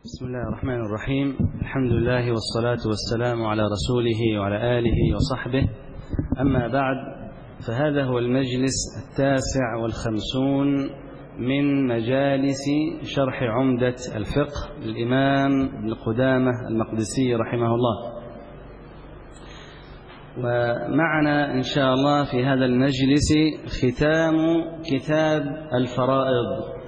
بسم الله الرحمن الرحيم. الحمد لله والصلاة والسلام على رسوله وعلى آله وصحبه. أما بعد، فهذا هو المجلس 59 من مجالس شرح عمدة الفقه للإمام ابن قدامة المقدسي رحمه الله. ومعنا إن شاء الله في هذا المجلس ختام كتاب الفرائض،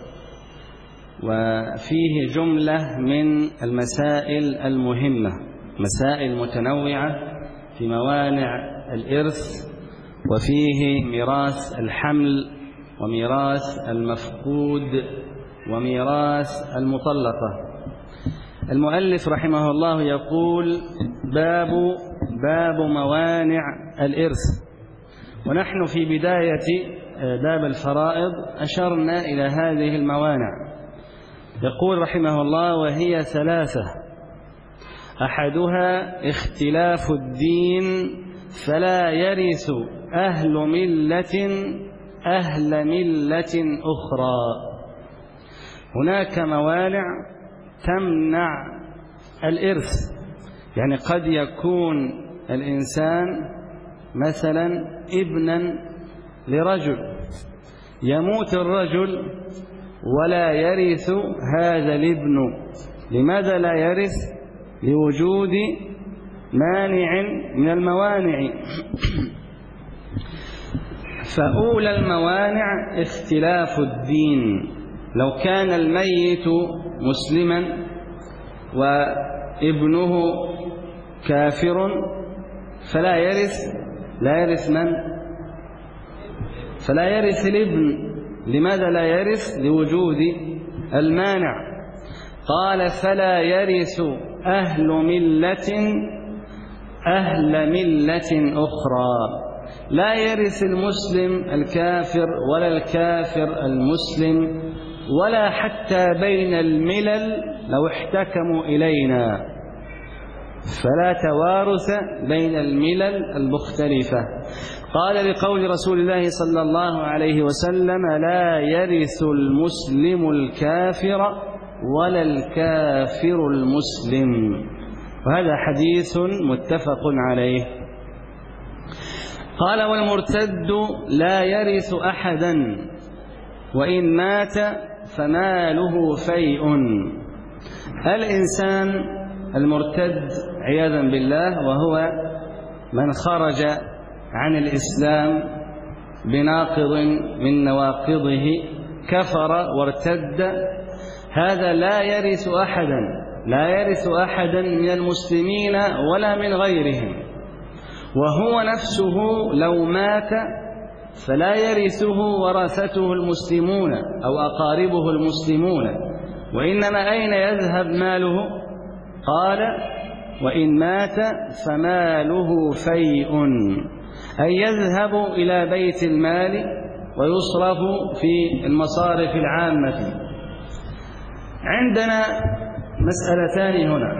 وفيه جملة من المسائل المهمة، مسائل متنوعة في موانع الإرث، وفيه ميراث الحمل وميراث المفقود وميراث المطلقة. المؤلف رحمه الله يقول: باب موانع الإرث. ونحن في بداية باب الفرائض أشرنا إلى هذه الموانع. يقول رحمه الله: وهي ثلاثة: أحدها اختلاف الدين، فلا يرث أهل ملة أخرى. هناك موانع تمنع الإرث، يعني قد يكون الإنسان مثلا ابنا لرجل، يموت الرجل ولا يرث هذا الابن. لماذا لا يرث؟ لوجود مانع من الموانع. فأولى الموانع اختلاف الدين. لو كان الميت مسلما وابنه كافر فلا يرث. لا يرث من؟ فلا يرث الابن. لماذا لا يرث؟ لوجود المانع. قال: فلا يرث أهل ملة أخرى. لا يرث المسلم الكافر ولا الكافر المسلم، ولا حتى بين الملل لو احتكموا إلينا، فلا توارث بين الملل المختلفة. قال لقول رسول الله صلى الله عليه وسلم: لا يرث المسلم الكافر ولا الكافر المسلم. وهذا حديث متفق عليه. قال: والمرتد لا يرث أحدا، وإن مات فماله فيء. الإنسان المرتد عياذا بالله، وهو من خرج عن الإسلام بناقض من نواقضه، كفر وارتد، هذا لا يرث أحدا، لا يرث أحدا من المسلمين ولا من غيرهم. وهو نفسه لو مات فلا يرثه ورثته المسلمون أو أقاربه المسلمون، وإنما أين يذهب ماله؟ قال: وإن مات فماله فيء، أي يذهب إلى بيت المال ويصرف في المصارف العامة. عندنا مسألتان هنا: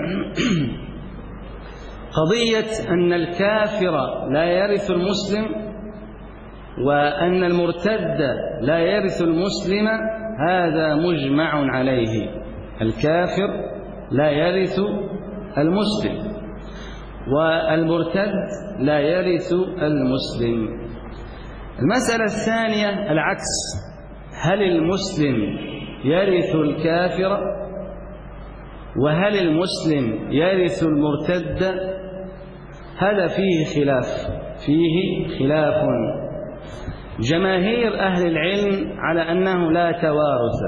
قضية أن الكافر لا يرث المسلم، وأن المرتد لا يرث المسلم. هذا مجمع عليه. الكافر لا يرث المسلم، والمرتد لا يرث المسلم. المسألة الثانية العكس: هل المسلم يرث الكافر؟ وهل المسلم يرث المرتد؟ هذا فيه خلاف. جماهير أهل العلم على أنه لا توارث،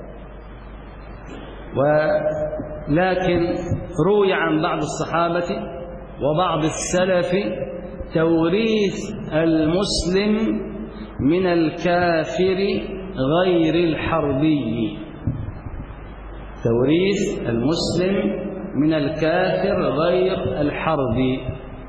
ولكن روي عن بعض الصحابة وبعض السلف توريث المسلم من الكافر غير الحربي. توريث المسلم من الكافر غير الحربي.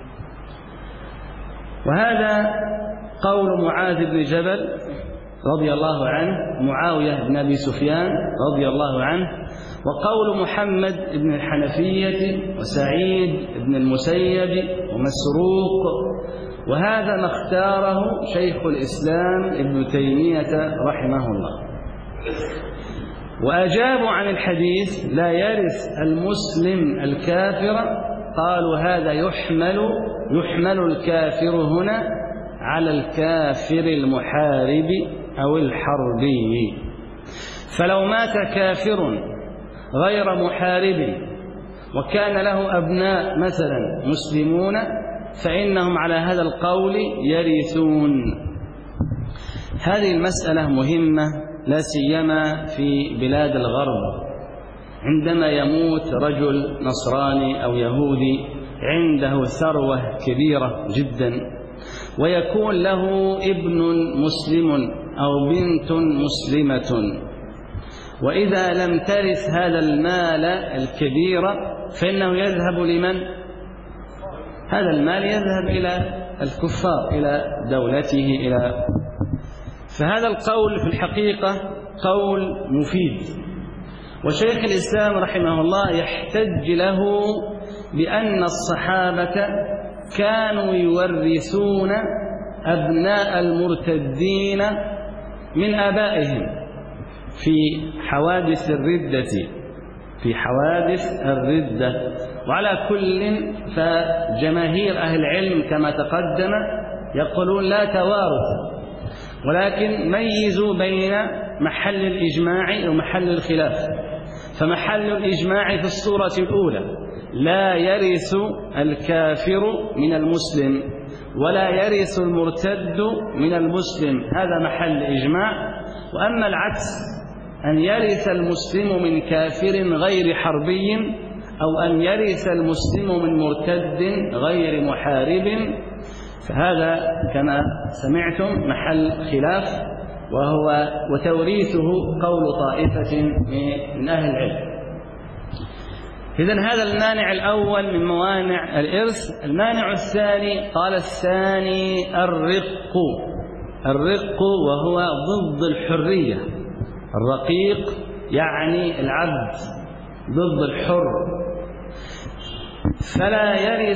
وهذا قول معاذ بن جبل رضي الله عنه، معاوية بن أبي سفيان رضي الله عنه، وقول محمد بن الحنفية وسعيد بن المسيب ومسروق. وهذا ما اختاره شيخ الإسلام ابن تيمية رحمه الله. وأجابوا عن الحديث لا يرث المسلم الكافر، قالوا هذا يحمل الكافر هنا على الكافر المحارب أو الحربي. فلو مات كافر غير محارب وكان له أبناء مثلا مسلمون فإنهم على هذا القول يرثون. هذه المسألة مهمة لا سيما في بلاد الغرب، عندما يموت رجل نصراني أو يهودي عنده ثروة كبيرة جدا ويكون له ابن مسلم أو بنت مسلمة، وإذا لم ترث هذا المال الكبير فإنه يذهب لمن؟ هذا المال يذهب إلى الكفار، إلى دولته، فهذا القول في الحقيقة قول مفيد. وشيخ الإسلام رحمه الله يحتج له بأن الصحابة كانوا يورثون أبناء المرتدين من آبائهم في حوادث الردة. وعلى كل فجماهير أهل العلم كما تقدم يقولون لا توارث، ولكن ميزوا بين محل الإجماع ومحل الخلاف. فمحل الإجماع في الصورة الأولى لا يرث الكافر من المسلم ولا يرث المرتد من المسلم، هذا محل إجماع. وأما العكس أن يرث المسلم من كافر غير حربي أو أن يرث المسلم من مرتد غير محارب، فهذا كما سمعتم محل خلاف، وتوريثه قول طائفة من أهل العلم. إذن هذا المانع الأول من موانع الإرث. المانع الثاني قال الثاني الرق وهو ضد الحرية. الرقيق يعني العبد ضد الحر. فلا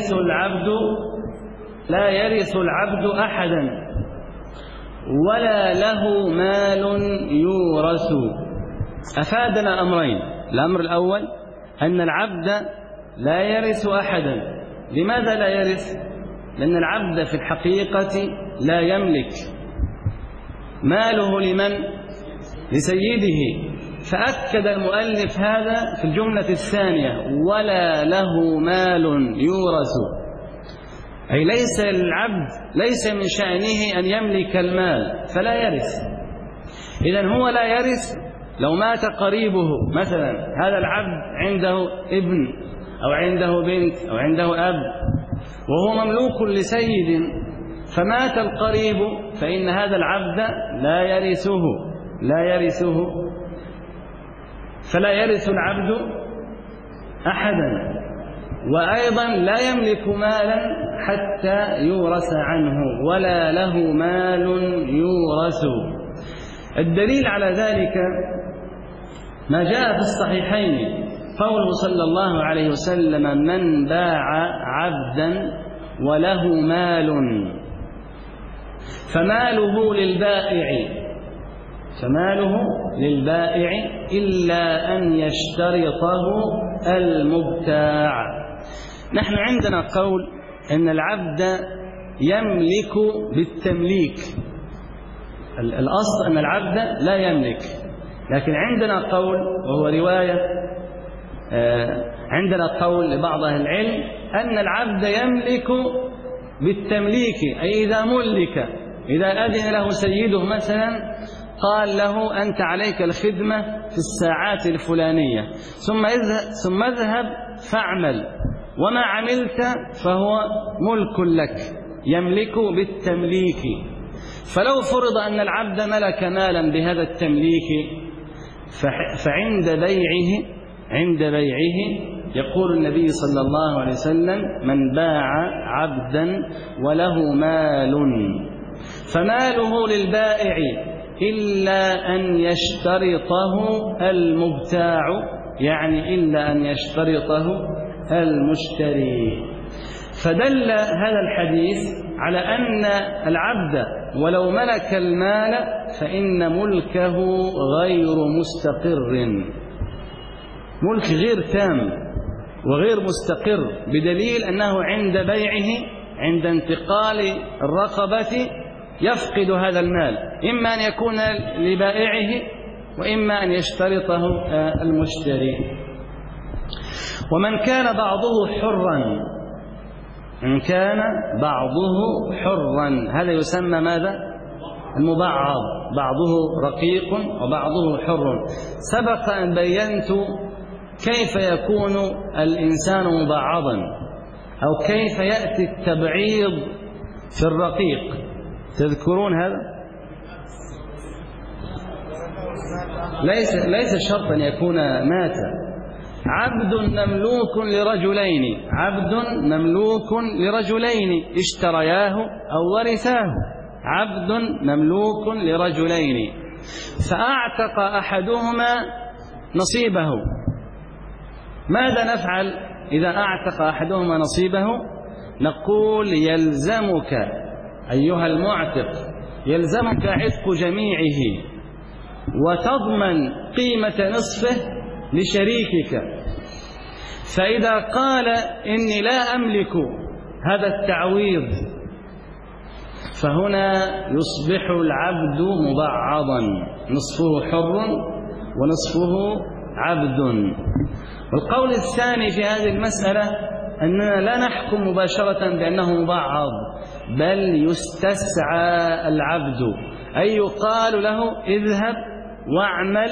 يرث العبد أحدا ولا له مال يورث. أفادنا أمرين. الأمر الأول أن العبد لا يرث أحدا. لماذا لا يرث؟ لأن العبد في الحقيقة لا يملك، ماله لمن؟ لسيده. فأكد المؤلف هذا في الجملة الثانية ولا له مال يورث، أي ليس من شأنه أن يملك المال فلا يرث. إذن هو لا يرث لو مات قريبه، مثلا هذا العبد عنده ابن أو عنده بنت أو عنده أب وهو مملوك لسيد، فمات القريب فإن هذا العبد لا يرثه، فلا يرث العبد أحدا، وأيضا لا يملك مالا حتى يورث عنه، ولا له مال يورث. الدليل على ذلك ما جاء في الصحيحين قوله صلى الله عليه وسلم من باع عبدا وله مال فماله للبائع إلا أن يشترطه المبتاع. نحن عندنا قول أن العبد يملك بالتمليك، الأصل أن العبد لا يملك، لكن عندنا قول وهو رواية، عندنا قول لبعض أهل العلم أن العبد يملك بالتمليك، أي إذا ملك، إذا أذن له سيده مثلا قال له أنت عليك الخدمة في الساعات الفلانية ثم اذهب فاعمل، وما عملت فهو ملك لك، يملك بالتمليك. فلو فرض أن العبد ملك مالا بهذا التمليك عند بيعه يقول النبي صلى الله عليه وسلم من باع عبدا وله مال فماله للبائع إلا أن يشترطه المبتاع، يعني إلا أن يشترطه المشتري. فدل هذا الحديث على أن العبد ولو ملك المال فإن ملكه غير مستقر، ملك غير تام وغير مستقر، بدليل أنه عند بيعه، عند انتقال الرقبة يفقد هذا المال، إما أن يكون لبائعه وإما أن يشترطه المشتري. ومن كان بعضه حرا، إن كان بعضه حرا، هذا يسمى ماذا؟ المبعض، بعضه رقيق وبعضه حر. سبق أن بينت كيف يكون الإنسان مبعضا، أو كيف يأتي التبعيض في الرقيق، تذكرون هذا؟ ليس شرطا أن يكون مات. عبد مملوك لرجلين، عبد مملوك لرجلين اشترياه أو ورثاه، عبد مملوك لرجلين، فأعتق أحدهما نصيبه. ماذا نفعل إذا أعتق أحدهما نصيبه؟ نقول يلزمك أيها المعتق، يلزمك عتق جميعه، وتضمن قيمة نصفه لشريكك. فإذا قال إني لا أملك هذا التعويض، فهنا يصبح العبد مبعضا، نصفه حر ونصفه عبد. والقول الثاني في هذه المسألة أننا لا نحكم مباشرة بأنه مبعض، بل يستسعى العبد، أي يقال له اذهب واعمل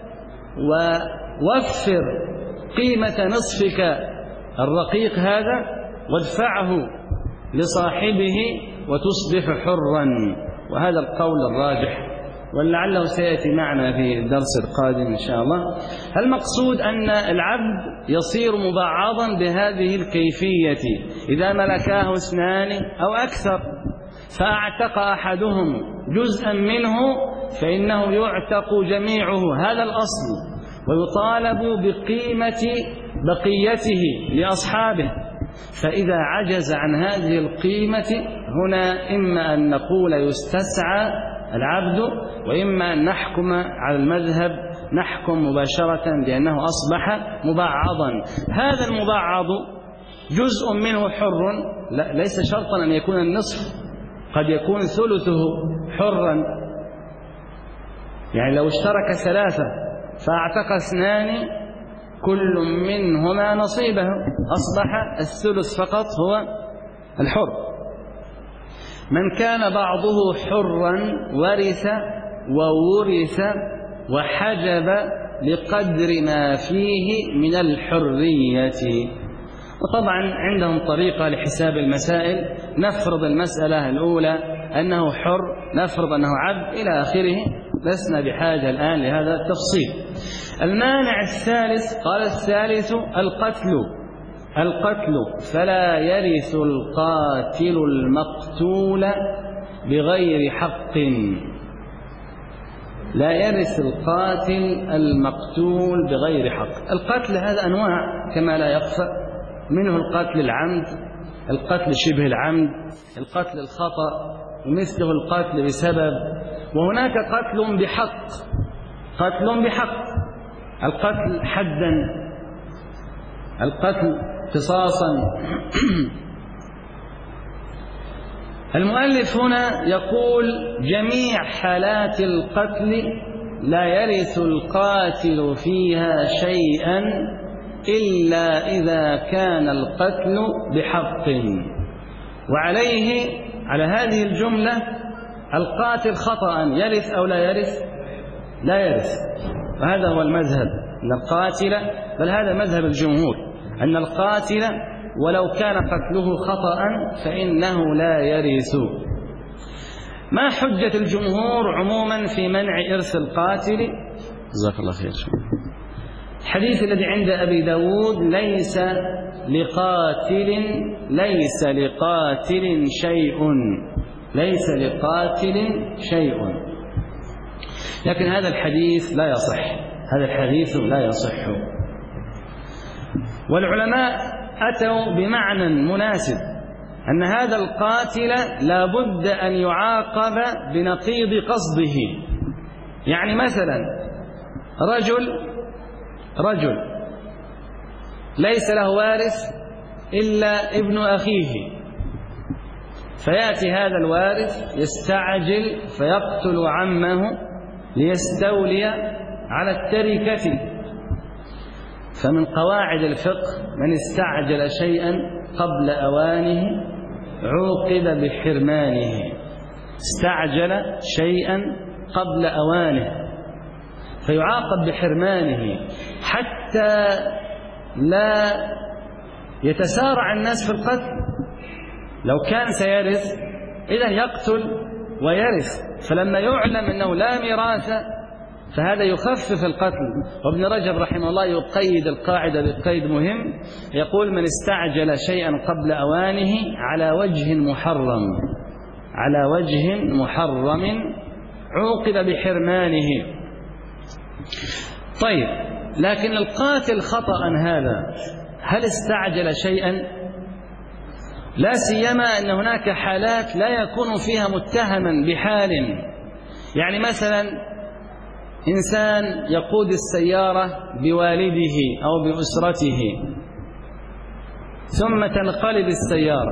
ووفر قيمة نصفك الرقيق هذا وادفعه لصاحبه وتصبح حرا. وهذا القول الراجح، ولعله سيأتي معنا في الدرس القادم إن شاء الله. المقصود أن العبد يصير مبعضا بهذه الكيفية إذا ملكاه اثنان أو أكثر، فأعتق أحدهم جزءا منه فإنه يعتق جميعه، هذا الأصل، ويطالب بقيمة بقيته لأصحابه. فإذا عجز عن هذه القيمة هنا إما أن نقول يستسعى العبد، وإما أن نحكم على المذهب، نحكم مباشرة بأنه أصبح مبعضا. هذا المبعض جزء منه حر، لا ليس شرطا أن يكون النصف، قد يكون ثلثه حرا. يعني لو اشترك ثلاثة فاعتق اثنان كل منهما نصيبه، أصبح الثلث فقط هو الحر. من كان بعضه حرا ورث وورث وحجب لقدر ما فيه من الحرية. وطبعا عندهم طريقة لحساب المسائل، نفرض المسألة الأولى أنه حر، نفرض أنه عبد، إلى آخره، لسنا بحاجة الآن لهذا التفصيل. المانع الثالث، قال الثالث القتل، فلا يرث القاتل المقتول بغير حق. لا يرث القاتل المقتول بغير حق. القتل هذا أنواع كما لا يخفى، منه القتل العمد، القتل شبه العمد، القتل الخطأ، ومثله القتل بسبب، وهناك قتل بحق، قتل بحق، القتل حدا، القتل قصاصا. المؤلف هنا يقول جميع حالات القتل لا يرث القاتل فيها شيئا إلا إذا كان القتل بحق. وعليه، على هذه الجملة، القاتل خطأ يرث أو لا يرث؟ لا يرث. وهذا هو المذهب، أن القاتل، بل هذا مذهب الجمهور، أن القاتل ولو كان قتله خطأ فإنه لا يرث. ما حجة الجمهور عموما في منع إرث القاتل؟ جزاك الله خير. الحديث الذي عند أبي داود: ليس لقاتل شيء، ليس لقاتل شيء. لكن هذا الحديث لا يصح، هذا الحديث لا يصح. والعلماء أتوا بمعنى مناسب، أن هذا القاتل لا بد أن يعاقب بنقيض قصده. يعني مثلا رجل ليس له وارث إلا ابن أخيه، فيأتي هذا الوارث يستعجل فيقتل عمه ليستولي على التركة. فمن قواعد الفقه من استعجل شيئا قبل أوانه عوقب بحرمانه. استعجل شيئا قبل أوانه فيعاقب بحرمانه حتى لا يتسارع الناس في القتل. لو كان سيرث إذن يقتل ويرث، فلما يعلم أنه لا ميراث فهذا يخفف القتل. وابن رجب رحمه الله يقيد القاعدة بقيد مهم، يقول من استعجل شيئا قبل أوانه على وجه محرم عوقب بحرمانه. طيب، لكن القاتل خطأ هذا هل استعجل شيئا؟ لا سيما أن هناك حالات لا يكون فيها متهما بحال. يعني مثلا إنسان يقود السيارة بوالده أو بأسرته ثم تنقلب السيارة،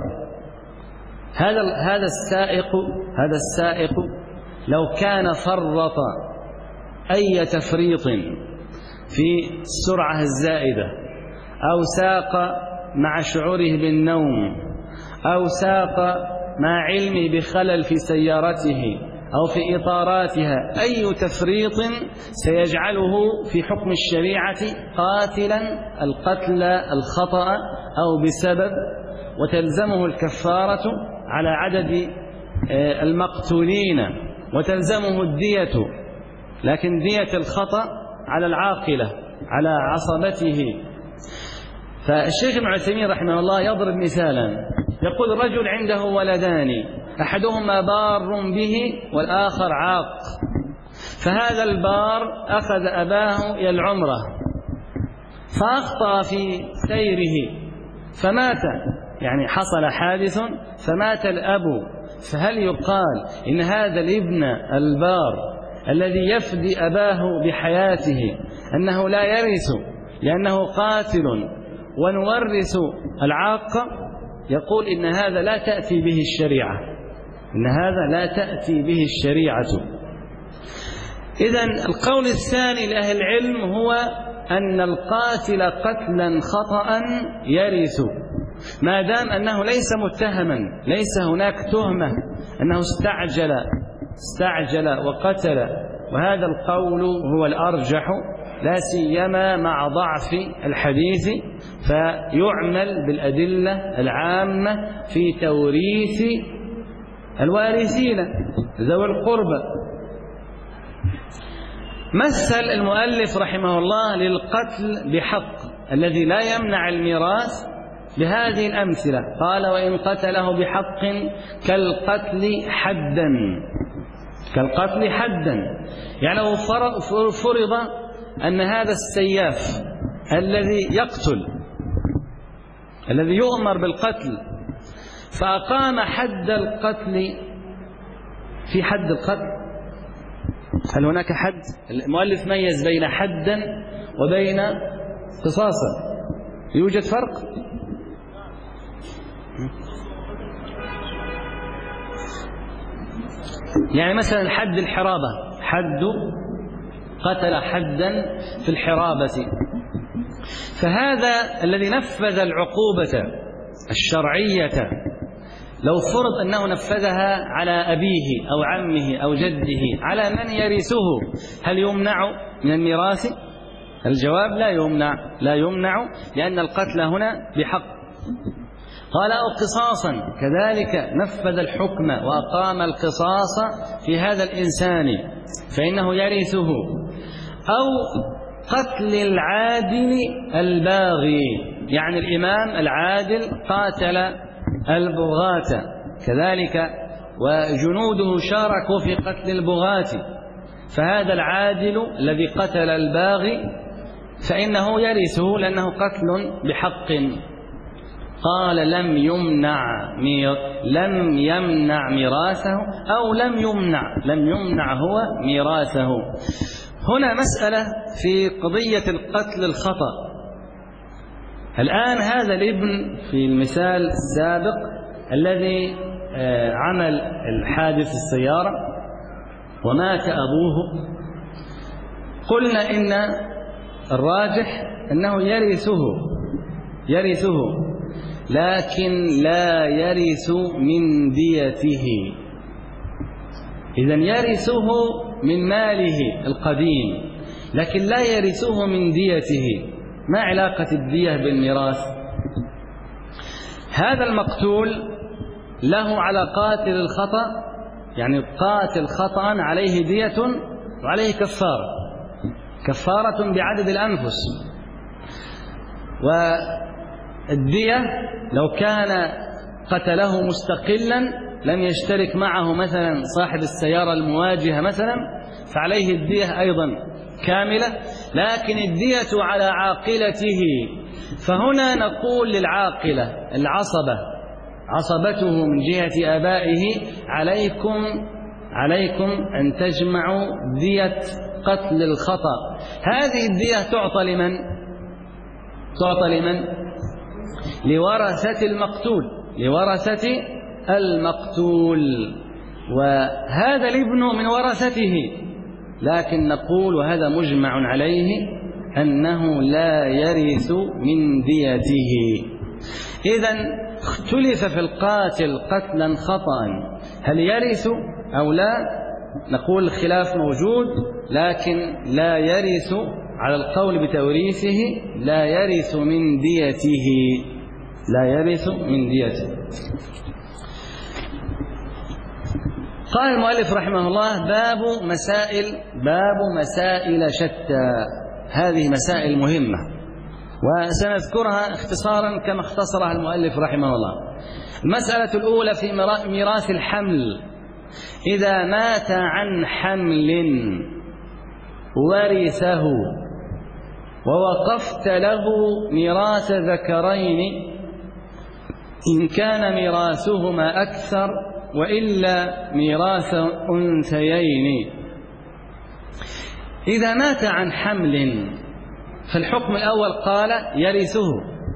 هذا السائق لو كان فرط أي تفريط في السرعة الزائدة، أو ساق مع شعوره بالنوم، أو ساق مع علمه بخلل في سيارته أو في إطاراتها، أي تفريط سيجعله في حكم الشريعة قاتلا القتل الخطأ أو بسبب، وتلزمه الكفارة على عدد المقتولين، وتلزمه الدية، لكن دية الخطأ على العاقلة على عصبته. فالشيخ ابن عثيمين رحمه الله يضرب مثالا، يقول رجل عنده ولدان، أحدهما بار به والآخر عاق، فهذا البار أخذ أباه إلى العمرة فأخطأ في سيره فمات، يعني حصل حادث فمات الأب، فهل يقال إن هذا الابن البار الذي يفدي أباه بحياته أنه لا يرث لأنه قاتل ونورث العاق؟ يقول إن هذا لا تأتي به الشريعة، إن هذا لا تأتي به الشريعة. إذن القول الثاني لأهل العلم هو أن القاتل قتلا خطأ يرث، ما دام أنه ليس متهما، ليس هناك تهمة أنه استعجل وقتل، وهذا القول هو الأرجح لا سيما مع ضعف الحديث، فيعمل بالأدلة العامة في توريث الوارثين ذوي القربى. مثل المؤلف رحمه الله للقتل بحق الذي لا يمنع الميراث بهذه الأمثلة، قال وإن قتله بحق كالقتل حدا. يعني لو فرض أن هذا السياف الذي يقتل، الذي يؤمر بالقتل، فأقام حد القتل في حد القتل، هل هناك حد؟ المؤلف ميز بين حدا وبين قصاصا، يوجد فرق؟ يعني مثلا حد الحرابة، قتل حدا في الحرابة، فهذا الذي نفذ العقوبة الشرعية لو فرض أنه نفذها على أبيه أو عمه أو جده على من يرثه، هل يمنع من الميراث؟ الجواب لا يمنع لأن القتل هنا بحق. قال أو قصاصا، كذلك نفذ الحكم وأقام القصاص في هذا الإنسان فإنه يرثه. أو قتل العادل الباغي، يعني الإمام العادل قاتل البغاة، كذلك وجنوده شاركوا في قتل البغاة، فهذا العادل الذي قتل الباغي فإنه يرثه لأنه قتل بحق. قال لم يمنع ميراثه أو لم يمنع هو ميراثه. هنا مسألة في قضية القتل الخطأ. الآن هذا الابن في المثال السابق الذي عمل الحادث السيارة ومات أبوه، قلنا إن الراجح أنه يرثه لكن لا يرث من ديته. إذن يرثه من ماله القديم لكن لا يرثه من ديته. ما علاقة الدية بالميراث؟ هذا المقتول له على قاتل الخطأ، يعني قاتل خطأ عليه دية وعليه كفارة بعدد الأنفس. والدية لو كان قتله مستقلا لم يشترك معه مثلا صاحب السيارة المواجهة مثلا فعليه الدية أيضا كاملة، لكن الدية على عاقلته. فهنا نقول للعاقلة عصبته من جهة آبائه عليكم أن تجمعوا دية قتل الخطأ. هذه الدية تعطى لمن؟ لورثة المقتول، وهذا الابن من ورثته، لكن نقول وهذا مجمع عليه أنه لا يرث من ديته. إذن اختلف في القاتل قتلا خطأ هل يرث أو لا؟ نقول الخلاف موجود، لكن لا يرث على القول بتوريثه، لا يرث من ديته. قال المؤلف رحمه الله: باب مسائل شتى. هذه مسائل مهمة وسنذكرها اختصارا كما اختصرها المؤلف رحمه الله. المسألة الأولى في ميراث الحمل: إذا مات عن حمل ورثه ووقفت له ميراث ذكرين إن كان ميراثهما أكثر وإلا ميراث أنثيين. إذا مات عن حمل فالحكم الأول قال يرثه،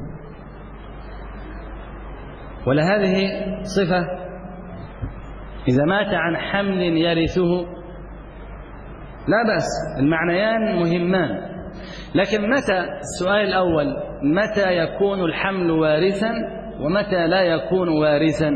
ولا هذه صفة؟ إذا مات عن حمل يرثه لا بأس، المعنيان مهمان. لكن متى، السؤال الأول، متى يكون الحمل وارثا ومتى لا يكون وارثا؟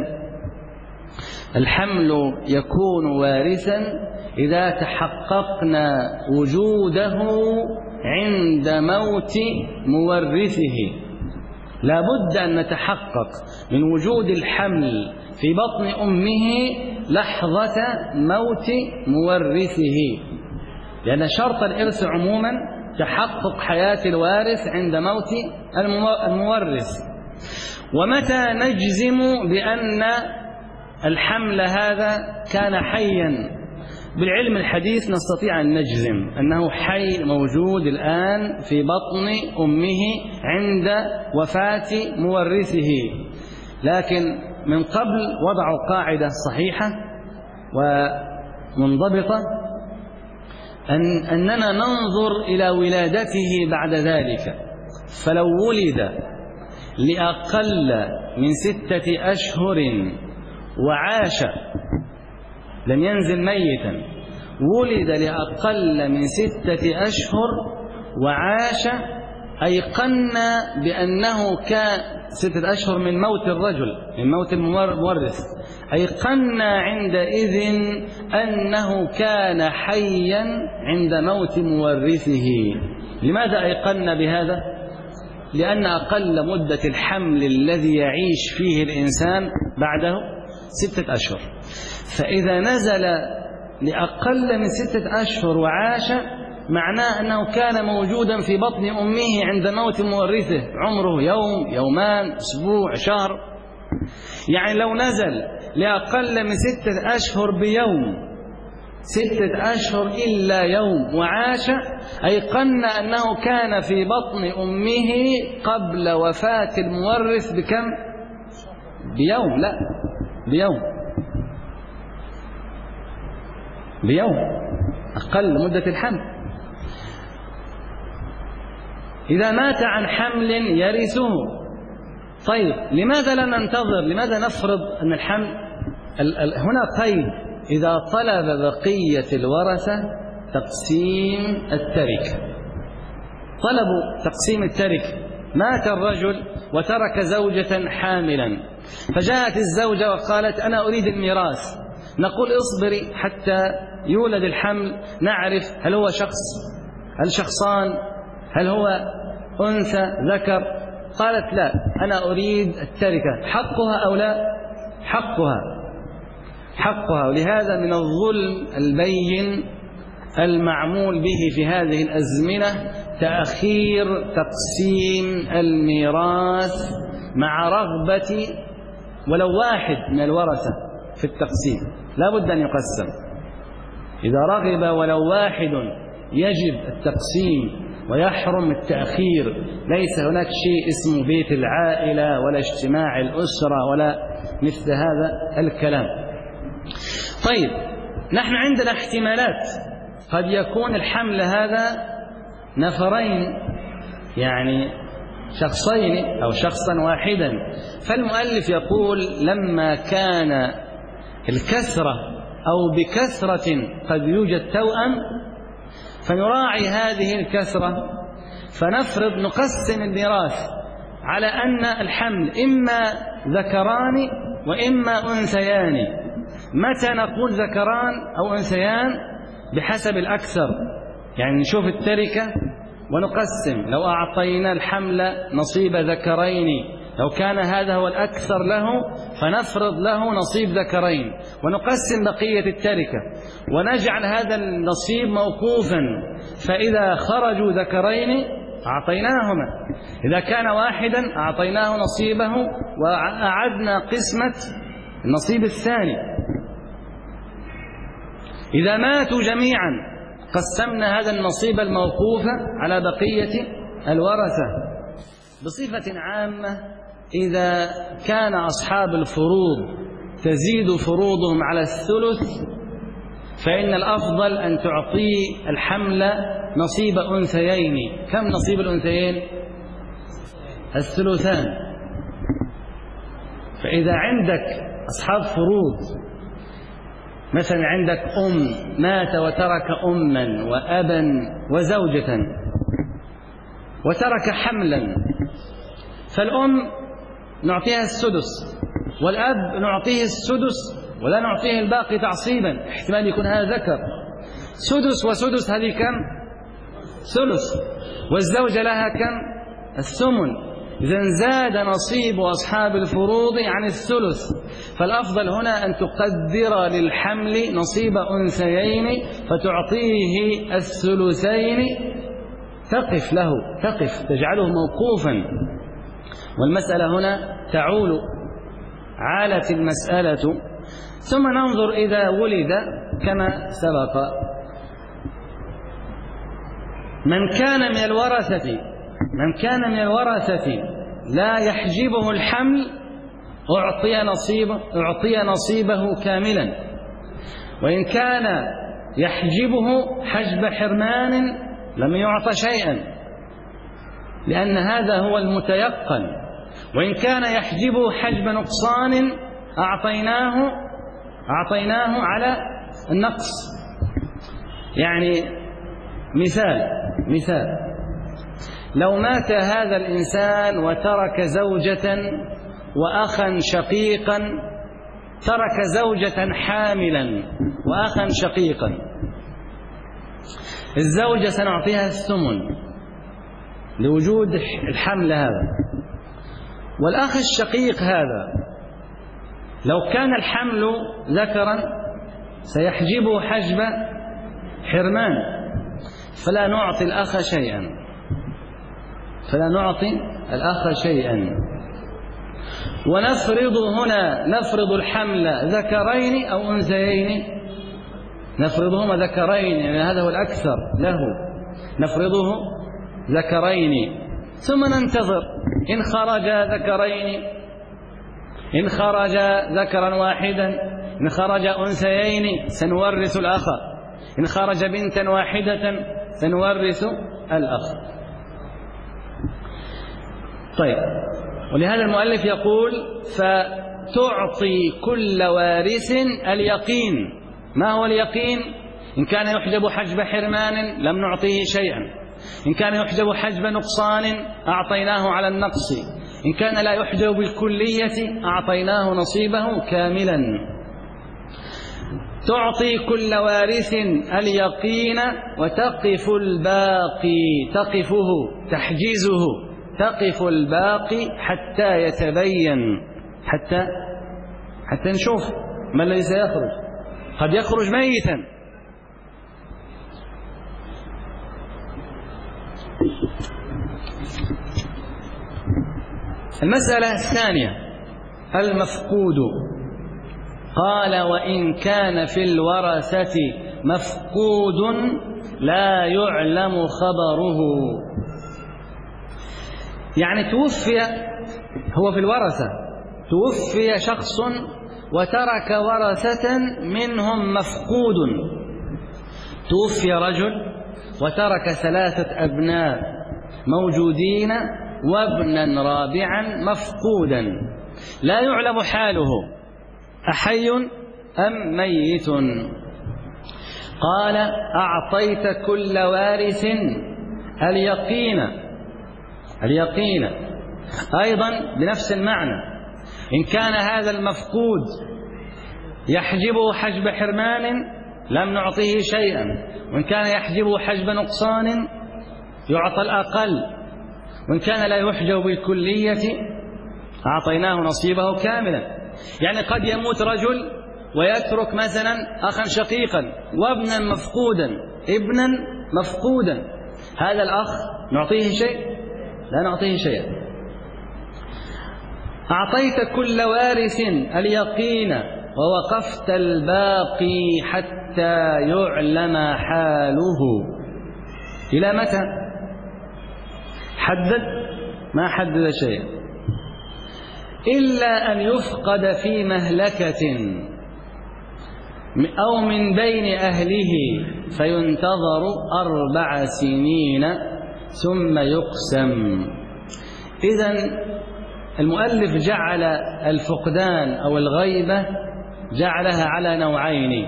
الحمل يكون وارثا إذا تحققنا وجوده عند موت مورثه. لا بد أن نتحقق من وجود الحمل في بطن أمه لحظة موت مورثه، لأن شرط الإرث عموما تحقق حياة الوارث عند موت المورث. ومتى نجزم بأن الحمل هذا كان حيا؟ بالعلم الحديث نستطيع أن نجزم أنه حي موجود الآن في بطن أمه عند وفاة مورثه، لكن من قبل وضعوا قاعدة صحيحة ومنضبطة أننا ننظر إلى ولادته بعد ذلك. فلو ولد لأقل من 6 أشهر وعاش، لم ينزل ميتا، ولد لأقل من 6 أشهر وعاش، أيقنا بأنه كان 6 أشهر من موت الرجل، من موت المورث، أيقنا عندئذ أنه كان حيا عند موت مورثه. لماذا أيقنا بهذا؟ لأن أقل مدة الحمل الذي يعيش فيه الإنسان بعده 6 أشهر، فإذا نزل لأقل من 6 أشهر وعاش معناه أنه كان موجودا في بطن أمه عند موت مورثه، عمره يوم، يومان، أسبوع، شهر. يعني لو نزل لأقل من 6 أشهر بيوم 6 أشهر إلا يوم وعاش، أيقن أنه كان في بطن أمه قبل وفاة المورث بكم؟ بيوم، لا بيوم أقل مدة الحمل. إذا مات عن حمل يرثه. طيب لماذا لا ننتظر؟ لماذا نفرض أن الحمل هنا قيد: إذا طلب بقية الورثة تقسيم التركة. طلبوا تقسيم التركة، مات الرجل وترك زوجة حاملا، فجاءت الزوجة وقالت أنا أريد الميراث. نقول اصبري حتى يولد الحمل نعرف هل هو هل شخصان، هل هو أنثى ذكر. قالت لا، أنا أريد التركة. حقها أو لا؟ حقها. ولهذا من الظلم البين المعمول به في هذه الأزمنة تأخير تقسيم الميراث مع رغبة ولو واحد من الورثة في التقسيم، لا بد أن يقسم. إذا رغب ولو واحد يجب التقسيم ويحرم التأخير. ليس هناك شيء اسمه بيت العائلة ولا اجتماع الأسرة ولا مثل هذا الكلام. طيب نحن عندنا احتمالات، قد يكون الحمل هذا نفرين، يعني شخصين أو شخصا واحدا. فالمؤلف يقول لما كان الكثرة أو بكثرة قد يوجد توأم، فنراعي هذه الكثرة، فنفرض نقسم الميراث على أن الحمل إما ذكران وإما أنثيان. متى نقول ذكران أو أنثيان؟ بحسب الأكثر، يعني نشوف التركة ونقسم. لو أعطينا الحمل نصيب ذكرين، لو كان هذا هو الأكثر له فنفرض له نصيب ذكرين ونقسم بقية التركة ونجعل هذا النصيب موقوفا، فإذا خرجوا ذكرين أعطيناهما، إذا كان واحدا أعطيناه نصيبه وأعدنا قسمة النصيب الثاني. إذا ماتوا جميعا قسمنا هذا النصيب الموقوف على بقية الورثة. بصفة عامة إذا كان أصحاب الفروض تزيد فروضهم على الثلث، فإن الأفضل أن تعطي الحمل نصيب أنثيين. كم نصيب الأنثيين؟ الثلثان. فإذا عندك أصحاب فروض، مثلا عندك مات وترك أما وأبا وزوجة وترك حملا، فالأم نعطيها السدس والأب نعطيه السدس ولا نعطيه الباقي تعصيبا، احتمال يكون هذا ذكر. سدس وسدس هذه كم؟ ثلث. والزوجة لها كم؟ الثمن. إذا زاد نصيب أصحاب الفروض عن الثلث، فالأفضل هنا أن تقدر للحمل نصيب أنثيين فتعطيه الثلثين، تقف تجعله موقوفا. والمسألة هنا تعول، عالت المسألة. ثم ننظر إذا ولد كما سبق، من كان من الورثة لا يحجبه الحمل أعطي نصيبه كاملا، وإن كان يحجبه حجب حرمان لم يعطى شيئا، لأن هذا هو المتيقن. وإن كان يحجبه حجب نقصان أعطيناه على النقص. يعني مثال لو مات هذا الإنسان وترك زوجة وأخا شقيقا، ترك زوجة حاملا وأخا شقيقا، الزوجة سنعطيها الثمن لوجود الحمل هذا، والأخ الشقيق هذا لو كان الحمل ذكرا سيحجبه حجب حرمان، فلا نعطي الأخ شيئا. ونفرض هنا الحمل ذكرين أو أنثيين، نفرضهما ذكرين، يعني هذا هو الأكثر له، نفرضه ذكرين ثم ننتظر إن خرج ذكرين، إن خرج ذكرا واحدا، إن خرج أنثيين سنورث الأخ، إن خرج بنتا واحدة سنورث الأخ. طيب، ولهذا المؤلف يقول فتعطي كل وارث اليقين. ما هو اليقين؟ إن كان يحجب حجب حرمان لم نعطيه شيئا، إن كان يحجب حجب نقصان أعطيناه على النقص، إن كان لا يحجب بالكلية أعطيناه نصيبه كاملا. تعطي كل وارث اليقين وتقف الباقي، تقفه تحجيزه، تقف الباقي حتى يتبين، حتى نشوف ما الذي سيخرج، قد يخرج ميتا. المسألة الثانية المفقود. قال وإن كان في الورثة مفقود لا يعلم خبره، يعني توفي، هو في الورثة توفي شخص وترك ورثة منهم مفقود، توفي رجل وترك 3 أبناء موجودين وابنا رابعا مفقودا لا يعلم حاله أحي أم ميت. قال أعطيت كل وارث اليقين أيضا بنفس المعنى. إن كان هذا المفقود يحجبه حجب حرمان لم نعطيه شيئا، وإن كان يحجبه حجب نقصان يعطى الأقل، وإن كان لا يحجب بالكلية أعطيناه نصيبه كاملا. يعني قد يموت رجل ويترك مثلا أخا شقيقا وابنا مفقودا، ابنا مفقودا، هذا الأخ نعطيه شيء؟ لا نعطيه شيئا. أعطيت كل وارث اليقين ووقفت الباقي حتى يعلم حاله. إلى متى؟ حدد؟ ما حدد شيئا، إلا أن يفقد في مهلكة أو من بين أهله فينتظر 4 سنين ثم يقسم. إذن المؤلف جعل الفقدان أو الغيبة جعلها على نوعين.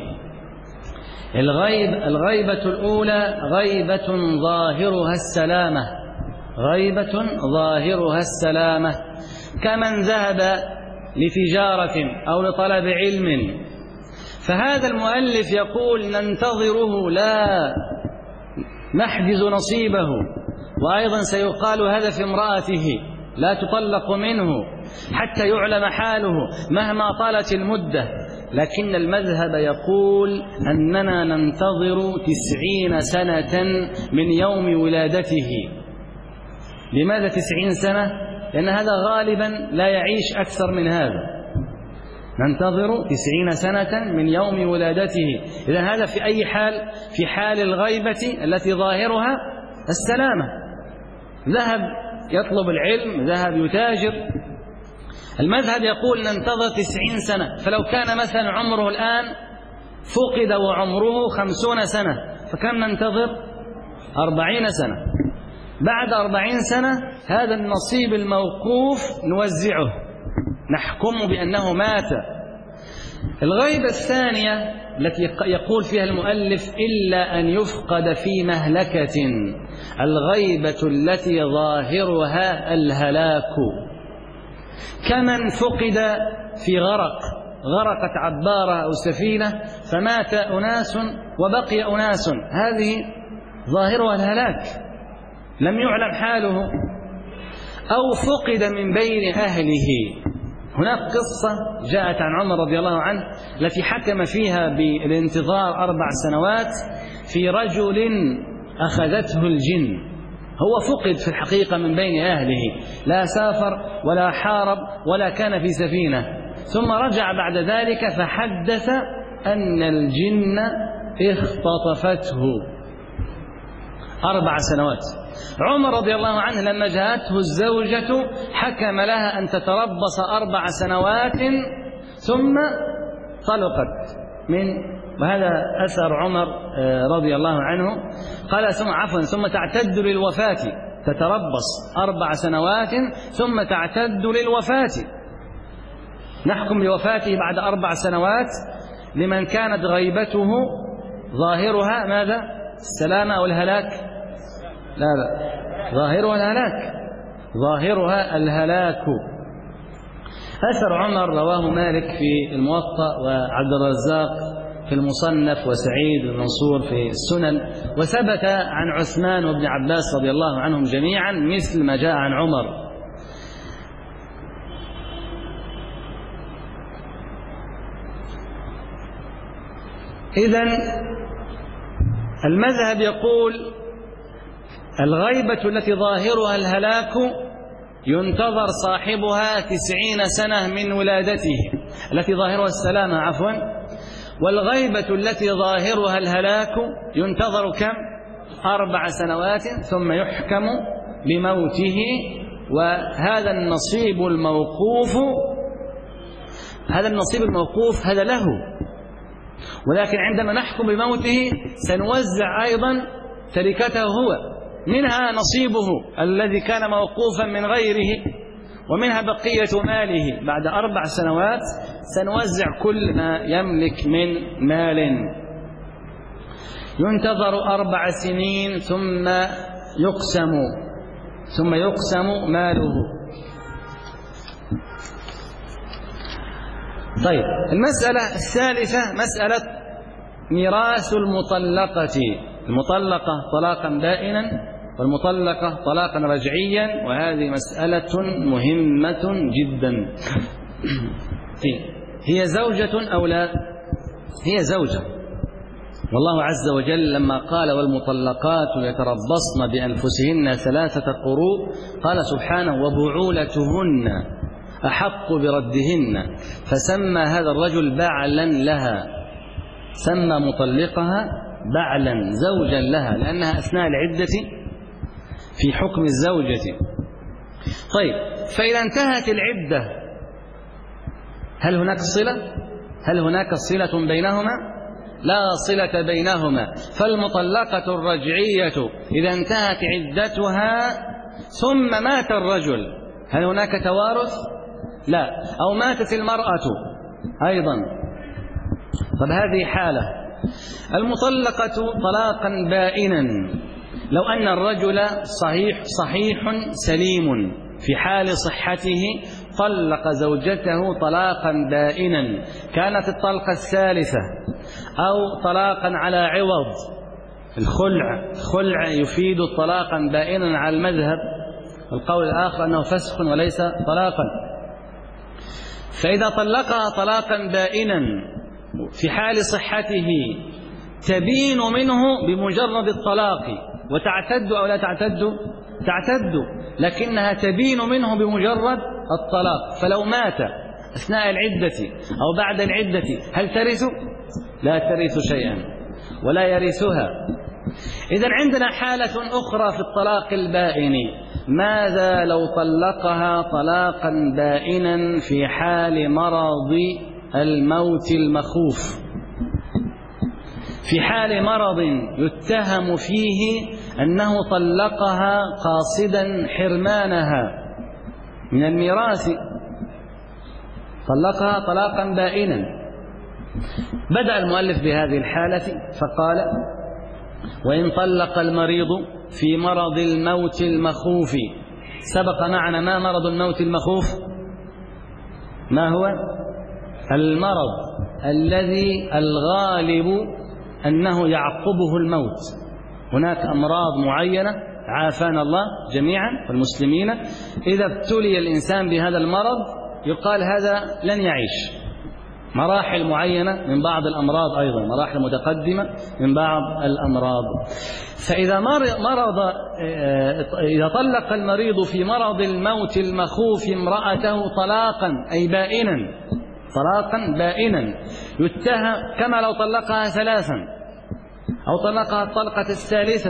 الغيبة الأولى غيبة ظاهرها السلامة، غيبة ظاهرها السلامة، كمن ذهب لتجارة أو لطلب علم، فهذا المؤلف يقول ننتظره لا نحجز نصيبه. وأيضا سيقال هذا في امرأته لا تطلق منه حتى يعلم حاله مهما طالت المدة. لكن المذهب يقول أننا ننتظر 90 سنة من يوم ولادته. لماذا 90 سنة؟ لأن هذا غالبا لا يعيش أكثر من هذا. ننتظر 90 سنة من يوم ولادته. إذن هذا في أي حال؟ في حال الغيبة التي ظاهرها السلامة، ذهب يطلب العلم، ذهب يتاجر. المذهب يقول ننتظر 90 سنة. فلو كان مثلا عمره الآن فقد وعمره 50 سنة فكم ننتظر؟ 40 سنة. بعد 40 سنة هذا النصيب الموقوف نوزعه، نحكم بأنه مات. الغيبة الثانية التي يقول فيها المؤلف إلا أن يفقد في مهلكة، الغيبة التي ظاهرها الهلاك، كمن فقد في غرقت عبارة أو سفينة فمات أناس وبقي أناس، هذه ظاهرها الهلاك لم يعلم حاله. أو فقد من بين أهله. هناك قصة جاءت عن عمر رضي الله عنه التي حكم فيها بالانتظار 4 سنوات في رجل أخذته الجن. هو فقد في الحقيقة من بين أهله، لا سافر ولا حارب ولا كان في سفينة، ثم رجع بعد ذلك فحدث أن الجن اختطفته 4 سنوات. عمر رضي الله عنه لما جاءته الزوجة حكم لها أن تتربص 4 سنوات ثم طلقت وهذا أثر عمر رضي الله عنه. قال ثم تعتد للوفاة، تتربص 4 سنوات ثم تعتد للوفاة. نحكم بوفاته بعد 4 سنوات لمن كانت غيبته ظاهرها ماذا؟ السلامة أو الهلاك؟ لا، ظاهرها الهلاك، ظاهرها الهلاك. أثر عمر رواه مالك في الموطأ وعبد الرزاق في المصنف وسعيد بن منصور في السنن، وثبت عن عثمان وابن عباس رضي الله عنهم جميعا مثل ما جاء عن عمر. إذن المذهب يقول الغيبة التي ظاهرها الهلاك ينتظر صاحبها 90 سنة من ولادته، التي ظاهرها السلامة عفوا، والغيبة التي ظاهرها الهلاك ينتظر كم؟ 4 سنوات ثم يحكم بموته. وهذا النصيب الموقوف هذا له، ولكن عندما نحكم بموته سنوزع أيضا تركته هو، منها نصيبه الذي كان موقوفا من غيره، ومنها بقية ماله. بعد 4 سنوات سنوزع كل ما يملك من مال. ينتظر 4 سنين ثم يقسم ماله. طيب، المسألة الثالثة مسألة ميراث المطلقة طلاقا بائنا والمطلقة طلاقا رجعيا، وهذه مسألة مهمة جدا. هي زوجة أو لا؟ هي زوجة، والله عز وجل لما قال والمطلقات يتربصن بأنفسهن 3 قروء قال سبحانه وبعولتهن أحق بردهن، فسمى هذا الرجل بعلا لها، سمى مطلقها بعلا زوجا لها، لأنها أثناء العدة في حكم الزوجة. طيب، فإذا انتهت العدة هل هناك صلة بينهما؟ لا صلة بينهما. فالمطلقة الرجعية إذا انتهت عدتها ثم مات الرجل هل هناك توارث؟ لا. أو ماتت المرأة أيضا. طب هذه حالة. المطلقة طلاقا بائنا، لو أن الرجل صحيح سليم في حال صحته طلق زوجته طلاقا بائنا، كانت الطلقة الثالثة أو طلاقا على عوض. الخلع يفيد طلاقا بائنا على المذهب، القول الآخر أنه فسخ وليس طلاقا. فإذا طلقها طلاقا بائنا في حال صحته تبين منه بمجرد الطلاق، وتعتد أو لا تعتد؟ تعتد، لكنها تبين منه بمجرد الطلاق. فلو مات أثناء العدة أو بعد العدة هل ترث؟ لا ترث شيئا ولا يرثها. إذن عندنا حالة أخرى في الطلاق البائن. ماذا لو طلقها طلاقا بائنا في حال مرض الموت المخوف، في حال مرض يتهم فيه أنه طلقها قاصدا حرمانها من الميراث، طلقها طلاقا بائنا. بدأ المؤلف بهذه الحالة فقال وإن طلق المريض في مرض الموت المخوف. سبق معنا ما مرض الموت المخوف؟ ما هو؟ المرض الذي الغالب أنه يعقبه الموت. هناك أمراض معينة عافانا الله جميعا والمسلمين، إذا ابتلي الإنسان بهذا المرض يقال هذا لن يعيش. مراحل معينة من بعض الأمراض، أيضا مراحل متقدمة من بعض الأمراض. فإذا إذا طلق المريض في مرض الموت المخوف امرأته طلاقا أي بائنا، طلاقا بائنا، يتهم كما لو طلقها 3 أو طلقها الطلقة الثالثة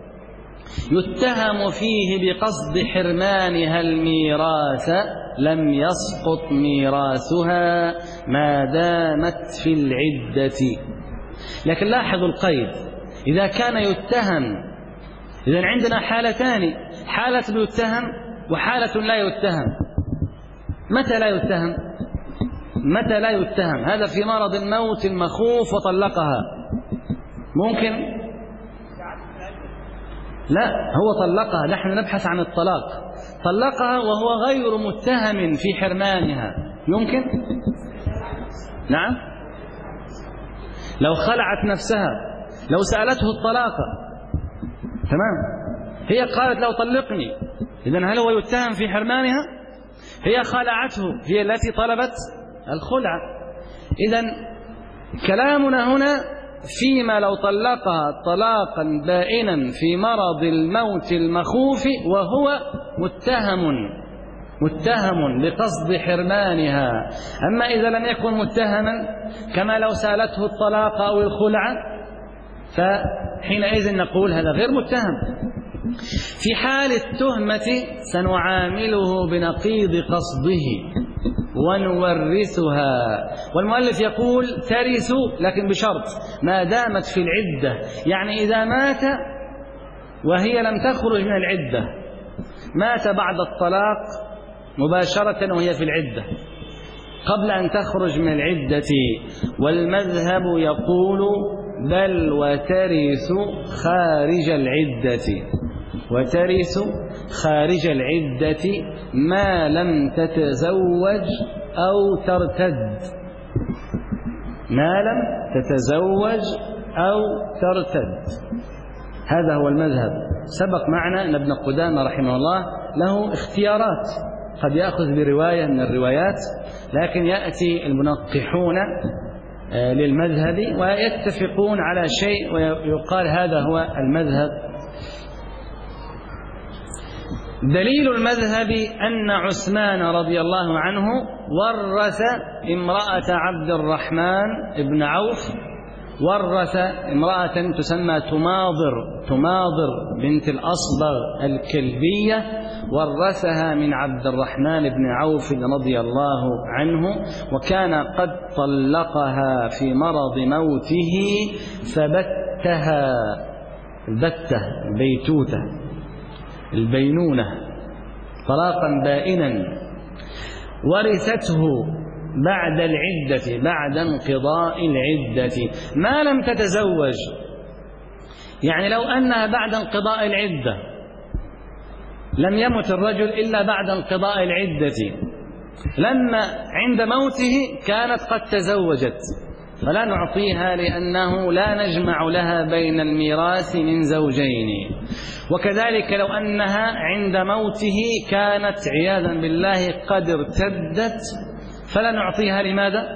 يتهم فيه بقصد حرمانها الميراث لم يسقط ميراثها ما دامت في العدة. لكن لاحظوا القيد، إذا كان يتهم، إذن عندنا حالتان، حالة يتهم وحالة لا يتهم. متى لا يتهم؟ متى لا يتهم؟ هذا في مرض الموت المخوف وطلقها، ممكن؟ لا، هو طلقها، نحن نبحث عن الطلاق، طلقها وهو غير متهم في حرمانها، يمكن؟ نعم، لو خلعت نفسها، لو سألته الطلاق، تمام، هي قالت لو طلقني، إذن هل هو يتهم في حرمانها؟ هي خلعته، هي التي طلبت الخلع. إذن كلامنا هنا فيما لو طلقها طلاقا بائنا في مرض الموت المخوف وهو متهم بقصد حرمانها. أما إذا لم يكن متهما كما لو سألته الطلاق أو الخلع فحينئذ نقول هذا غير متهم. في حال التهمة سنعامله بنقيض قصده ونورثها. والمؤلف يقول ترث لكن بشرط ما دامت في العدة، يعني إذا مات وهي لم تخرج من العدة، مات بعد الطلاق مباشرة وهي في العدة قبل أن تخرج من العدة. والمذهب يقول بل وترث خارج العدة، وترث خارج العدة ما لم تتزوج أو ترتد، ما لم تتزوج أو ترتد. هذا هو المذهب. سبق معنا أن ابن قدامة رحمه الله له اختيارات، قد يأخذ برواية من الروايات، لكن يأتي المنقحون للمذهب ويتفقون على شيء ويقال هذا هو المذهب. دليل المذهب أن عثمان رضي الله عنه ورث امرأة عبد الرحمن بن عوف، ورث امرأة تسمى تماضر بنت الأصبغ الكلبية، ورثها من عبد الرحمن بن عوف رضي الله عنه، وكان قد طلقها في مرض موته فبتها، البتة البيتوتة البينونة طلاقا بائنا، ورثته بعد العدة، بعد انقضاء العدة ما لم تتزوج. يعني لو أنها بعد انقضاء العدة لم يمت الرجل إلا بعد انقضاء العدة، لما عند موته كانت قد تزوجت، فلا نعطيها لأنه لا نجمع لها بين الميراث من زوجين. وكذلك لو أنها عند موته كانت عياذا بالله قد ارتدت فلا نعطيها، لماذا؟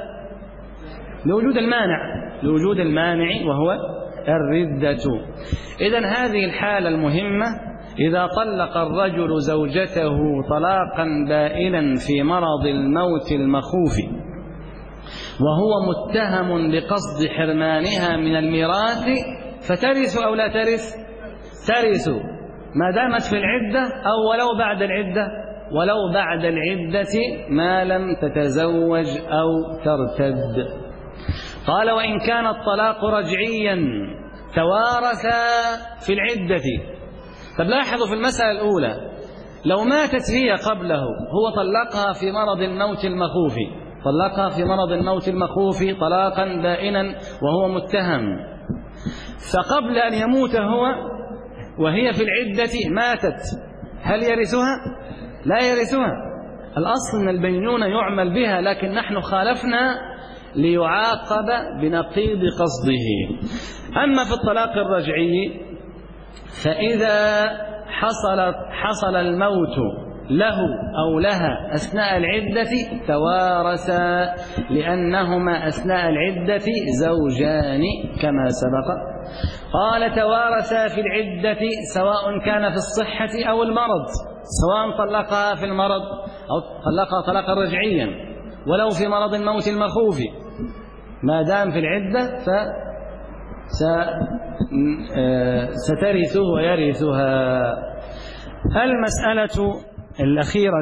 لوجود المانع وهو الردة. إذن هذه الحالة المهمة، إذا طلق الرجل زوجته طلاقا بائنا في مرض الموت المخوف وهو متهم بقصد حرمانها من الميراث، فترث أو لا ترث؟ ترث ما دامت في العدة أو ولو بعد العدة، ولو بعد العدة ما لم تتزوج أو ترتد. قال وإن كان الطلاق رجعيا توارثا في العدة. طب لاحظوا في المسألة الأولى، لو ماتت هي قبله، هو طلقها في مرض الموت المخوف، طلقها في مرض الموت المخوف طلاقا بائنا وهو متهم، فقبل أن يموت هو وهي في العدة ماتت، هل يرثها؟ لا يرثها. الأصل أن البينونة يعمل بها، لكن نحن خالفنا ليعاقب بنقيض قصده. أما في الطلاق الرجعي فإذا حصل الموت له أو لها أثناء العدة توارثا، لأنهما أثناء العدة زوجان كما سبق. قال توارثا في العدة سواء كان في الصحة أو المرض، سواء طلقها في المرض أو طلقها طلاقا رجعيا ولو في مرض الموت المخوف، ما دام في العدة سترثه ويرثها. المسألة الأخيرة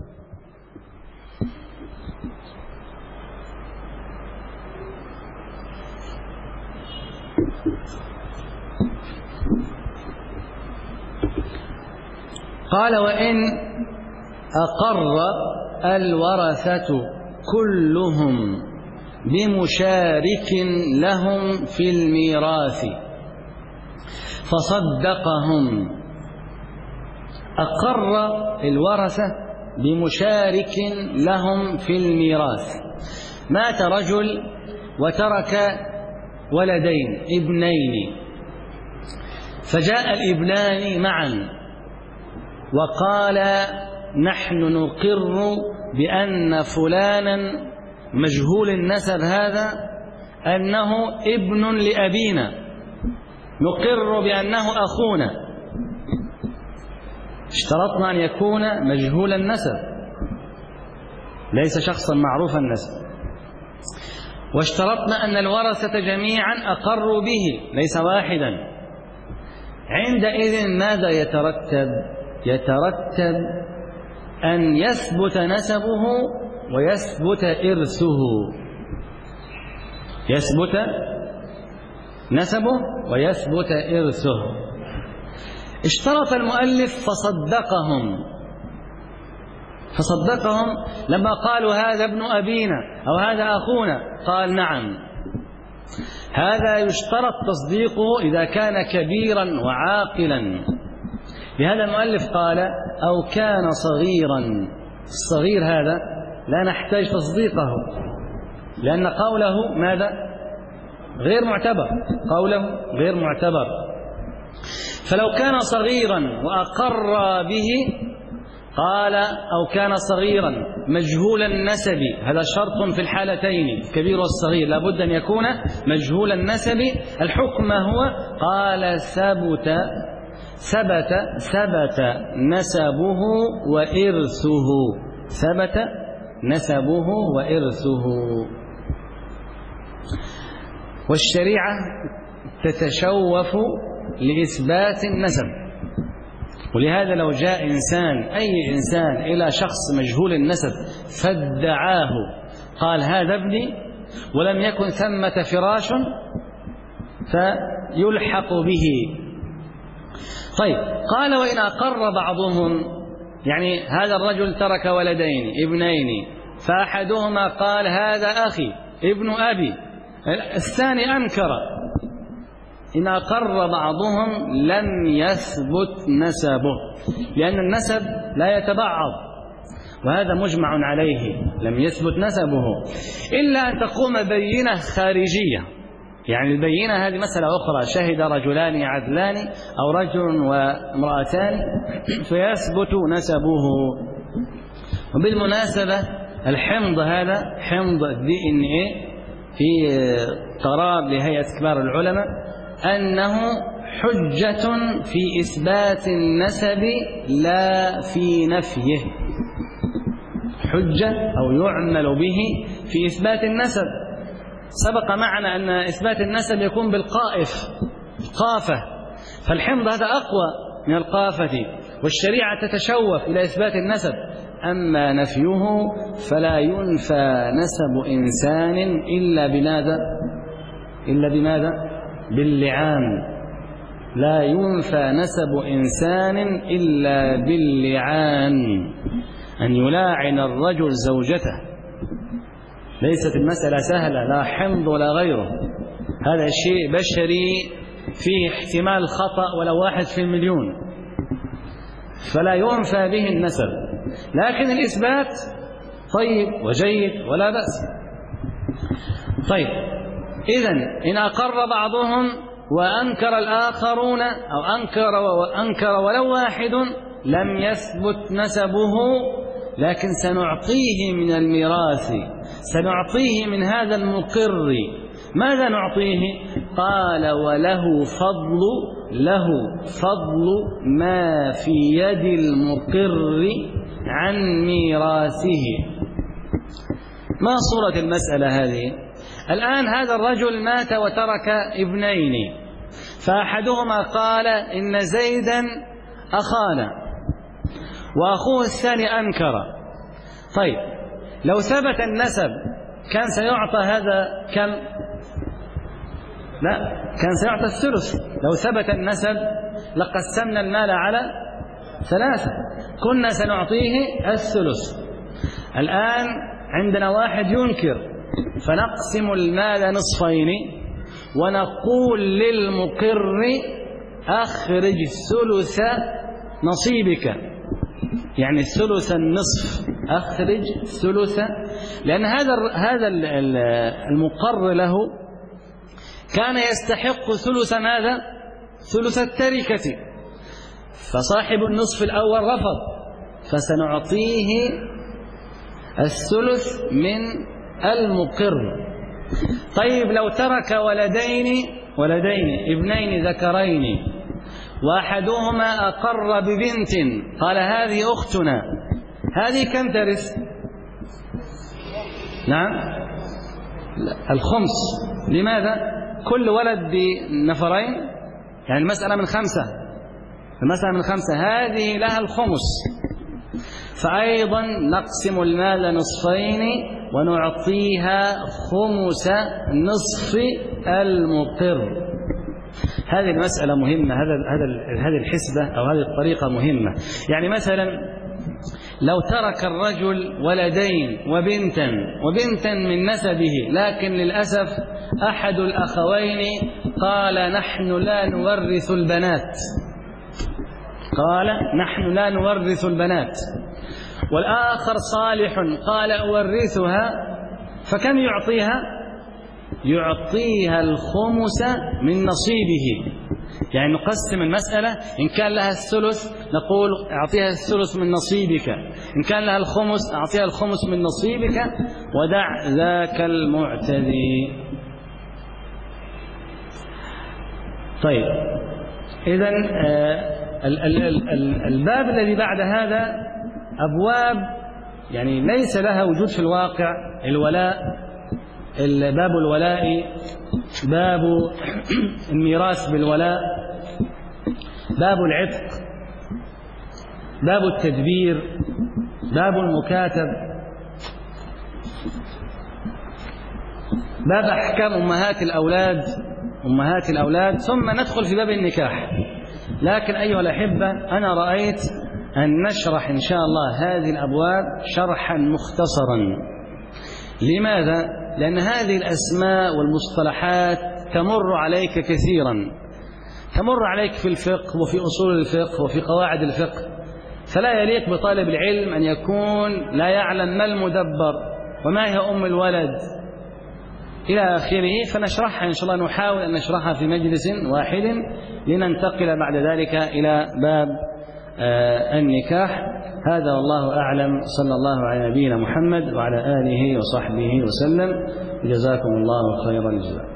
قال: وإن أقر الورثة كلهم بمشارك لهم في الميراث فصدقهم. أقر الورثة بمشارك لهم في الميراث. مات رجل وترك ولدين ابنين، فجاء الابنان معا وقال: نحن نقر بأن فلانا مجهول النسب هذا أنه ابن لأبينا، نقر بأنه أخونا. اشترطنا أن يكون مجهول النسب، ليس شخصا معروف النسب، واشترطنا أن الورثة جميعا أقروا به ليس واحدا. عندئذ ماذا يترتب؟ يترتب أن يثبت نسبه ويثبت إرثه. يثبت نسبه ويثبت إرثه. اشترط المؤلف فصدقهم لما قالوا هذا ابن أبينا أو هذا أخونا، قال: نعم. هذا يشترط تصديقه إذا كان كبيرا وعاقلا. لهذا المؤلف قال: أو كان صغيرا. الصغير هذا لا نحتاج تصديقه، لأن قوله ماذا؟ غير معتبر، قوله غير معتبر. فلو كان صغيرا وأقر به قال: أو كان صغيرا مجهول النسب. هذا شرط في الحالتين، الكبير والصغير لابد أن يكون مجهول النسب. الحكم هو قال: ثبت نسبه وإرثه. ثبت نسبه وإرثه. والشريعة تتشوف لإثبات النسب، ولهذا لو جاء أي إنسان إلى شخص مجهول النسب فادعاه، قال: هذا ابني، ولم يكن ثمة فراش، فيلحق به. طيب، قال: وإن أقر بعضهم، يعني هذا الرجل ترك ولدين ابنين، فأحدهما قال: هذا أخي ابن أبي، الثاني أنكر. إن أقر بعضهم لم يثبت نسبه، لأن النسب لا يتبعض، وهذا مجمع عليه، لم يثبت نسبه إلا أن تقوم بينة خارجية. يعني البينة هذه مسألة أخرى، شهد رجلان عدلان أو رجل وامرأتان فيثبت نسبه. وبالمناسبة الحمض هذا حمض DNA في قرار لهيئة كبار العلماء أنه حجة في إثبات النسب لا في نفيه، حجة أو يعمل به في إثبات النسب. سبق معنا أن إثبات النسب يكون بالقافة، فالحمض هذا أقوى من القافة، والشريعة تتشوف إلى إثبات النسب. أما نفيه فلا ينفى نسب إنسان إلا بماذا؟ باللعان. لا ينفى نسب إنسان إلا باللعان، أن يلاعن الرجل زوجته. ليست المسألة سهلة، لا حمض ولا غيره، هذا شيء بشري فيه احتمال خطأ ولو 1 في المليون، فلا ينفى به النسب. لكن الإثبات طيب وجيد ولا بأس. طيب، إذن إن أقر بعضهم وأنكر الآخرون أو أنكر ولو واحد لم يثبت نسبه، لكن سنعطيه من الميراث، سنعطيه من هذا المقر. ماذا نعطيه؟ قال: وله فضل ما في يد المقر عن ميراثه. ما صورة المسألة هذه؟ الآن هذا الرجل مات وترك ابنين، فأحدهما قال إن زيدا أخانا، وأخوه الثاني أنكر. طيب لو ثبت النسب كان سيعطى هذا كم؟ لا، كان سيعطى الثلث. لو ثبت النسب لقسمنا المال على 3، كنا سنعطيه الثلث. الآن عندنا واحد ينكر، فنقسم المال نصفين ونقول للمقر أخرج ثلث نصيبك، يعني ثلث النصف، أخرج ثلث، لأن هذا المقر له كان يستحق ثلث ماذا؟ ثلث التركة، فصاحب النصف الأول رفض، فسنعطيه الثلث من المقر. طيب لو ترك ولدين ابنين ذكرين، وأحدهما أقر ببنت قال هذه أختنا، هذه كم ترث؟ نعم، الخمس. لماذا؟ كل ولد بنفرين، يعني المسألة من 5، المسألة من 5، هذه لها الخمس. فأيضا نقسم المال نصفين ونعطيها خمس نصف المقر. هذه المسألة مهمة، هذه الحسبة أو هذه الطريقة مهمة. يعني مثلا لو ترك الرجل ولدين وبنتا من نسبه، لكن للأسف أحد الأخوين قال نحن لا نورث البنات، والآخر صالح قال أورثها، فكم يعطيها؟ يعطيها الخمس من نصيبه. يعني نقسم المسألة، إن كان لها الثلث نقول أعطيها الثلث من نصيبك، إن كان لها الخمس أعطيها الخمس من نصيبك، ودع ذاك المعتدي. طيب إذن الباب الذي بعد هذا أبواب يعني ليس لها وجود في الواقع. الولاء، باب الولاء، باب الميراث بالولاء، باب العتق، باب التدبير، باب المكاتب، باب أحكام أمهات الأولاد، ثم ندخل في باب النكاح. لكن أيها الأحبة، أنا رأيت أن نشرح إن شاء الله هذه الأبواب شرحا مختصرا. لماذا؟ لأن هذه الأسماء والمصطلحات تمر عليك كثيرا، تمر عليك في الفقه وفي أصول الفقه وفي قواعد الفقه، فلا يليق بطالب العلم أن يكون لا يعلم ما المدبر وما هي أم الولد إلى آخره. فنشرحها إن شاء الله، نحاول أن نشرحها في مجلس واحد لننتقل بعد ذلك إلى باب النكاح. هذا والله أعلم. صلى الله على نبينا محمد وعلى آله وصحبه وسلم. جزاكم الله خير الجزاء.